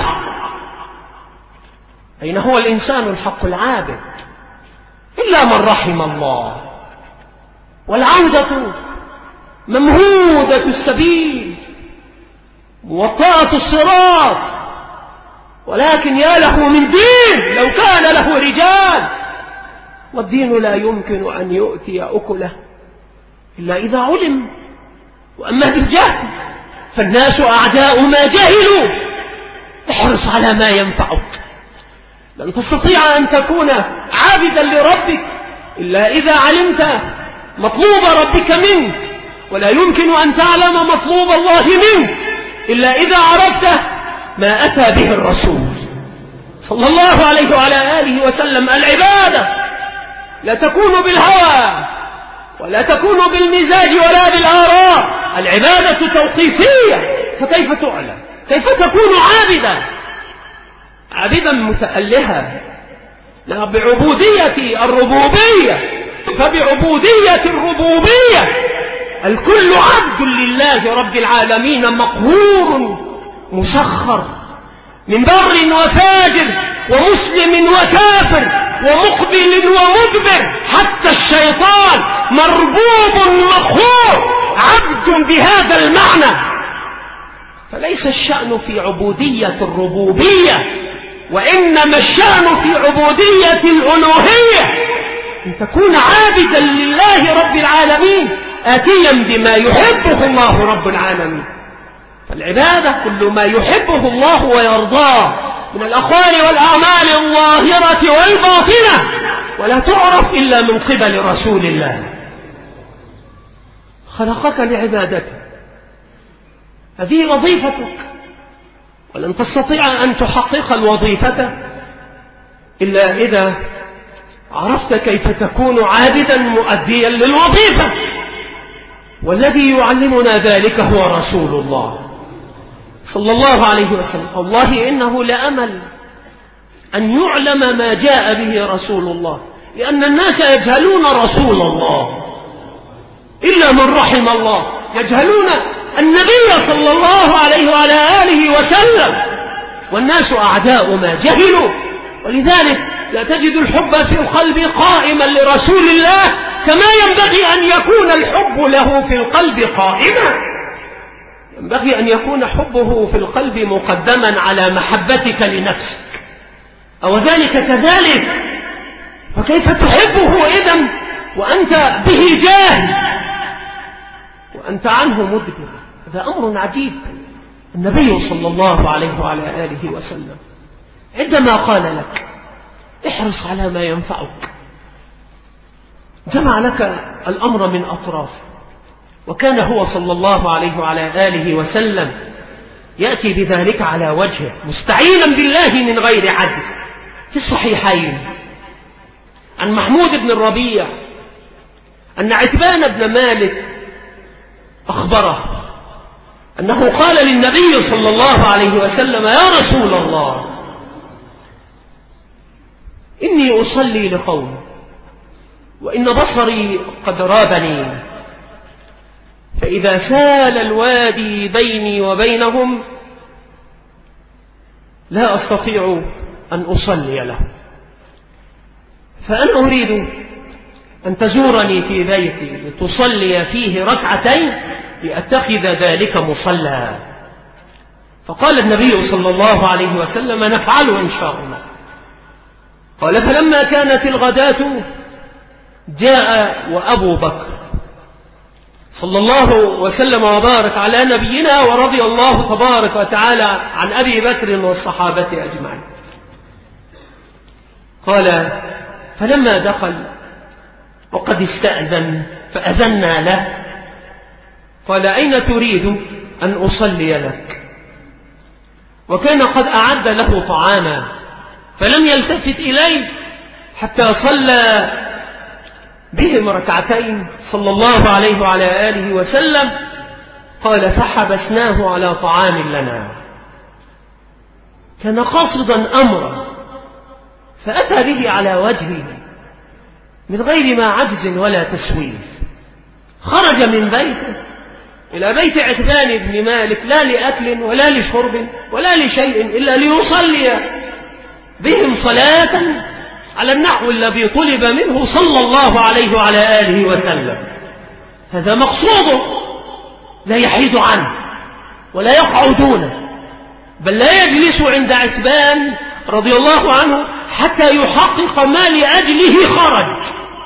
أين هو الإنسان الحق العابد؟ إلا من رحم الله. والعودة ممهودة السبيل موطأة الصراط، ولكن يا له من دين لو كان له رجال. والدين لا يمكن أن يؤتي أكله إلا إذا علم. وأما بالجهل فالناس أعداء ما جهلوا. احرص على ما ينفعك. لن تستطيع أن تكون عابدا لربك إلا إذا علمت مطلوب ربك منك، ولا يمكن أن تعلم مطلوب الله منك إلا إذا عرفت ما أتى به الرسول صلى الله عليه وعلى آله وسلم. العبادة لا تكون بالهوى ولا تكون بالمزاج ولا بالآراء، العبادة توقيفية. فكيف تعلم؟ كيف تكون عابدا؟ عابدا متألها، لا بعبودية الربوبية، فبعبودية الربوبية الكل عبد لله رب العالمين مقهور مسخر من بر وفاجر ومسلم وكافر ومقبل ومدبر، حتى الشيطان مربوب مقهور عبد بهذا المعنى. فليس الشأن في عبودية الربوبية، وإنما الشأن في عبودية الألوهية، أن تكون عابدا لله رب العالمين آتيا بما يحبه الله رب العالمين. فالعبادة كل ما يحبه الله ويرضاه من الأقوال والأعمال الظاهرة والباطنة، ولا تعرف إلا من قبل رسول الله. خلقك لعبادته، هذه وظيفتك، ولن تستطيع أن تحقق الوظيفة إلا إذا عرفت كيف تكون عابدا مؤديا للوظيفة. والذي يعلمنا ذلك هو رسول الله صلى الله عليه وسلم. والله إنه لأمل أن يعلم ما جاء به رسول الله، لأن الناس يجهلون رسول الله إلا من رحم الله، يجهلون النبي صلى الله عليه وعلى آله وسلم، والناس أعداء ما جهلوا. ولذلك لا تجد الحب في القلب قائما لرسول الله كما ينبغي أن يكون الحب له في القلب قائما. ينبغي أن يكون حبه في القلب مقدما على محبتك لنفسك، أو ذلك كذلك. فكيف تحبه إذن وأنت به جاهل وأنت عنه مدبر؟ هذا أمر عجيب. النبي صلى الله عليه وعلى آله وسلم عندما قال لك احرص على ما ينفعك، جمع لك الأمر من أطراف، وكان هو صلى الله عليه وعلى آله وسلم يأتي بذلك على وجهه مستعينا بالله من غير عجز. في الصحيحين عن محمود بن الربيع أن عتبان بن مالك أخبره أنه قال للنبي صلى الله عليه وسلم يا رسول الله إني أصلي لقوم وإن بصري قد رابني، فإذا سال الوادي بيني وبينهم لا أستطيع أن أصلي له، فأنا أريد أن تزورني في بيتي لتصلي فيه ركعتين لأتخذ ذلك مصلى. فقال النبي صلى الله عليه وسلم نفعله إن شاء الله. قال فلما كانت الغداة جاء وأبو بكر صلى الله وسلم وبارك على نبينا، ورضي الله تبارك وتعالى عن أبي بكر والصحابة أجمعين. قال فلما دخل وقد استأذن فأذنا له، قال أين تريد أن أصلي لك؟ وكان قد أعد له طعاما، فلم يلتفت إليه حتى صلى بهم ركعتين صلى الله عليه وعلى آله وسلم. قال فحبسناه على طعام لنا. كان قاصدا أمرا فأتى به على وجهه من غير ما عجز ولا تسويف. خرج من بيته إلى بيت عتبان بن مالك لا لأكل ولا لشرب ولا لشيء إلا ليصلي بهم صلاة على النحو الذي طلب منه صلى الله عليه وعلى آله وسلم. هذا مقصوده، لا يحيد عنه ولا يقع دونه، بل لا يجلس عند عتبان رضي الله عنه حتى يحقق ما لأجله خرج.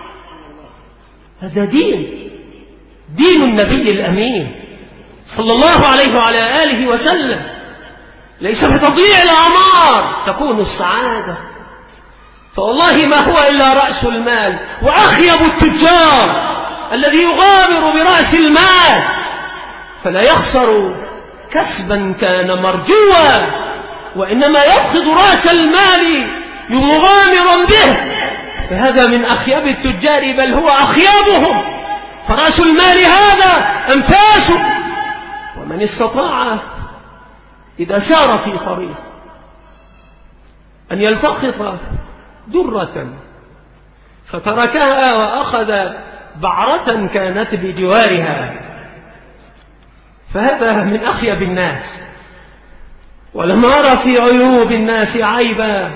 هذا دين، دين النبي الأمين صلى الله عليه وعلى آله وسلم. ليس بتضييع الأعمار تكون السعادة، فوالله ما هو إلا رأس المال، وأخيب التجار الذي يغامر برأس المال فلا يخسر كسبا كان مرجوا، وإنما يأخذ رأس المال مغامرا به، فهذا من أخيب التجار بل هو أخيبهم. فرأس المال هذا أنفاسه. ومن استطاع إذا سار في طريق أن يلتقط درة فتركها وأخذ بعرة كانت بجوارها، فهذا من أخيب الناس. ولم أرى في عيوب الناس عيبا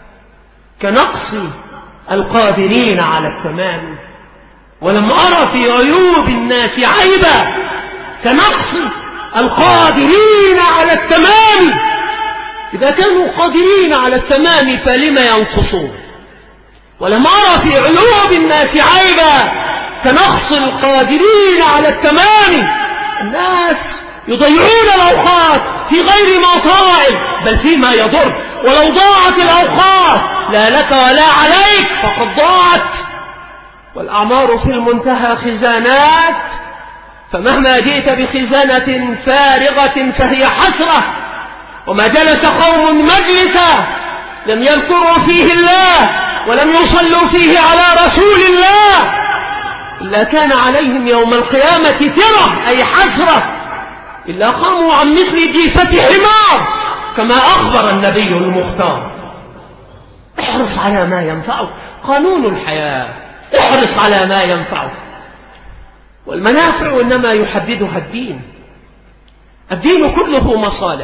كنقص القادرين على التمام. ولم أرى في عيوب الناس عيبا كنقص القادرين على التمام. إذا كانوا قادرين على التمام فلم ينقصون؟ ولم أرى في عيوب الناس عيبا كنقص القادرين على التمام. الناس يضيعون الأوقات في غير مطاعم بل فيما يضر، ولو ضاعت الأوقات لا لك ولا عليك فقد ضاعت. والأعمار في المنتهى خزانات، فمهما جئت بخزانة فارغة فهي حسرة. وما جلس قوم مجلسا لم يذكروا فيه الله ولم يصلوا فيه على رسول الله إلا كان عليهم يوم القيامة ترة أي حسرة، إلا قاموا عن مثل جيفة حمار كما أخبر النبي المختار. احرص على ما ينفعك، قانون الحياة، احرص على ما ينفعك. والمنافع إنما يحددها الدين. الدين كله مصالح،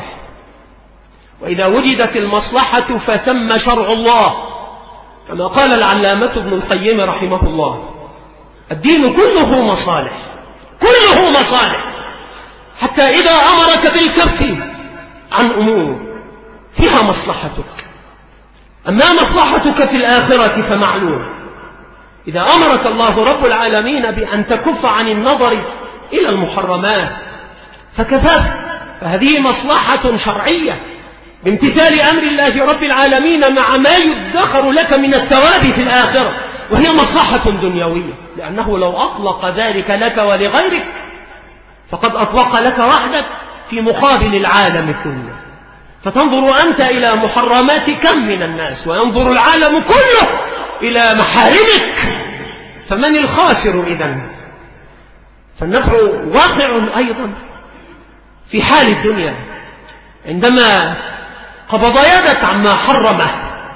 وإذا وجدت المصلحة فتم شرع الله كما قال العلامة ابن القيم رحمه الله. الدين كله مصالح، كله مصالح، حتى إذا أمرك بالكف عن أمور فيها مصلحتك. أما مصلحتك في الآخرة فمعلوم. إذا أمرك الله رب العالمين بأن تكف عن النظر إلى المحرمات فكفاك، فهذه مصلحة شرعية بامتثال أمر الله رب العالمين مع ما يدخر لك من الثواب في الآخرة، وهي مصلحة دنيوية، لأنه لو أطلق ذلك لك ولغيرك فقد أطلق لك وحدك في مقابل العالم كله. فتنظر أنت إلى محرمات كم من الناس، وينظر العالم كله إلى محارمك، فمن الخاسر إذن؟ فالنفع واقع أيضا في حال الدنيا، عندما قبض يدك عما حرمه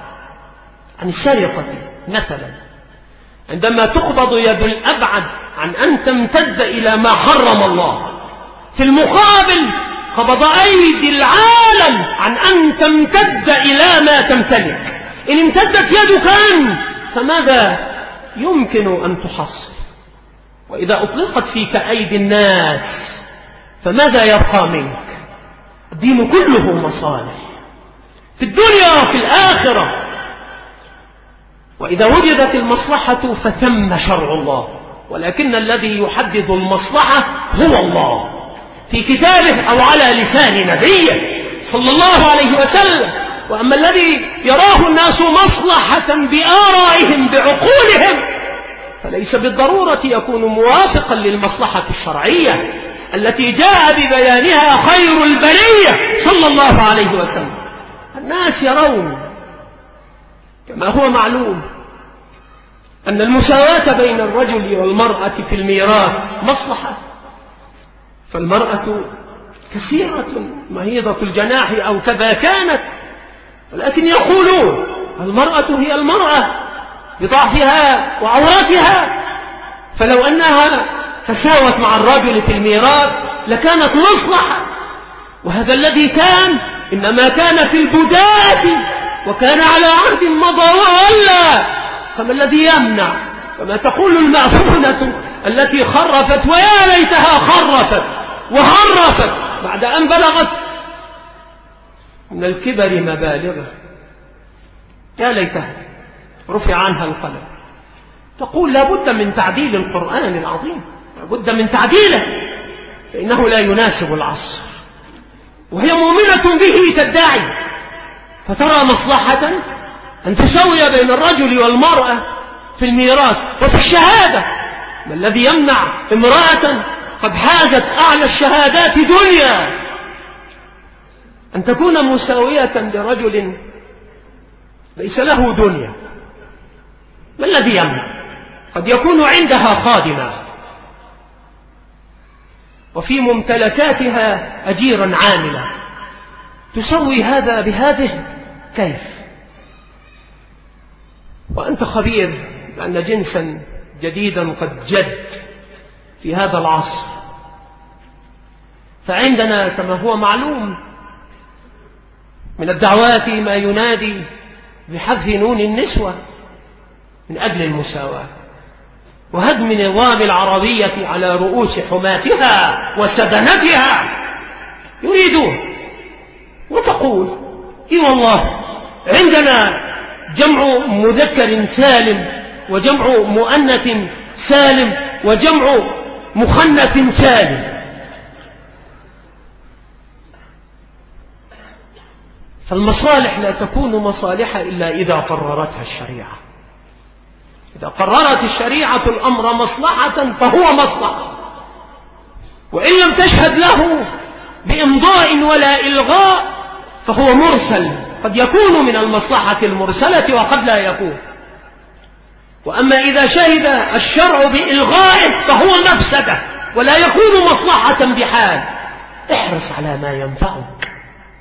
عن السرقة مثلا، عندما تقبض يد الأبعد عن أن تمتد إلى ما حرم الله، في المقابل قبض أيدي العالم عن أن تمتد إلى ما تمتلك. إن امتدت يدك أنت فماذا يمكن أن تحصل؟ وإذا أطلقت فيك أيدي الناس فماذا يبقى منك؟ الدين كله مصالح في الدنيا وفي الآخرة. وإذا وجدت المصلحة فتم شرع الله، ولكن الذي يحدد المصلحة هو الله في كتابه أو على لسان نبيه صلى الله عليه وسلم. وأما الذي يراه الناس مصلحة بآرائهم بعقولهم فليس بالضرورة يكون موافقا للمصلحة الشرعية التي جاء ببيانها خير البرية صلى الله عليه وسلم. الناس يرون كما هو معلوم أن المساواة بين الرجل والمرأة في الميراث مصلحة، فالمرأة كثيرة مهيضة الجناح أو كذا كانت، ولكن يقولون المرأة هي المرأة بضعفها وعورتها، فلو أنها تساوت مع الرجل في الميراث لكانت مصلحة. وهذا الذي كان إنما كان في البداية وكان على عهد مضى وولى، فما الذي يمنع؟ كما تقول المأفونة التي خرفت ويا ليتها خرفت وهرفت بعد أن بلغت من الكبر مبالغه، يا ليتها رفع عنها القلم. تقول لابد من تعديل القرآن العظيم، لابد من تعديله فإنه لا يناسب العصر، وهي مؤمنة به تدعي، فترى مصلحة أن تسوي بين الرجل والمرأة في الميراث وفي الشهادة. ما الذي يمنع امرأة قد حازت أعلى الشهادات دنيا أن تكون مساوية لرجل ليس له دنيا؟ ما الذي يمنع؟ قد يكون عندها خادمة وفي ممتلكاتها أجيرا عاملا، تسوي هذا بهذه؟ كيف؟ وأنت خبير بأن جنسا جديدا قد جد في هذا العصر. فعندنا كما هو معلوم من الدعوات ما ينادي بحذف نون النسوة من أجل المساواة، وهدم نظام العربية على رؤوس حماتها وسدنتها. يريدون وتقول إي والله عندنا جمع مذكر سالم وجمع مؤنث سالم وجمع مخنث سالم. فالمصالح لا تكون مصالح إلا إذا قررتها الشريعة. إذا قررت الشريعة الأمر مصلحة فهو مصلحة، وإن لم تشهد له بإمضاء ولا إلغاء فهو مرسل، قد يكون من المصلحة المرسلة وقد لا يكون. وأما إذا شهد الشرع بإلغائه فهو مفسدة ولا يكون مصلحة بحال. احرص على ما ينفعك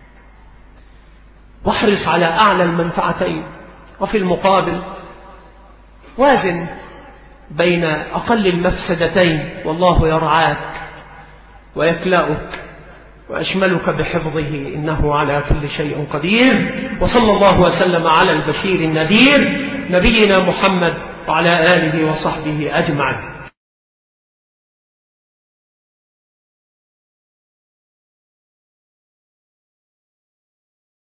واحرص على أعلى المنفعتين، وفي المقابل وازن بين أقل المفسدتين، والله يرعاك ويكلأك وأشملك بحفظه إنه على كل شيء قدير. وصلى الله وسلم على البشير النذير نبينا محمد وعلى آله وصحبه أجمعين.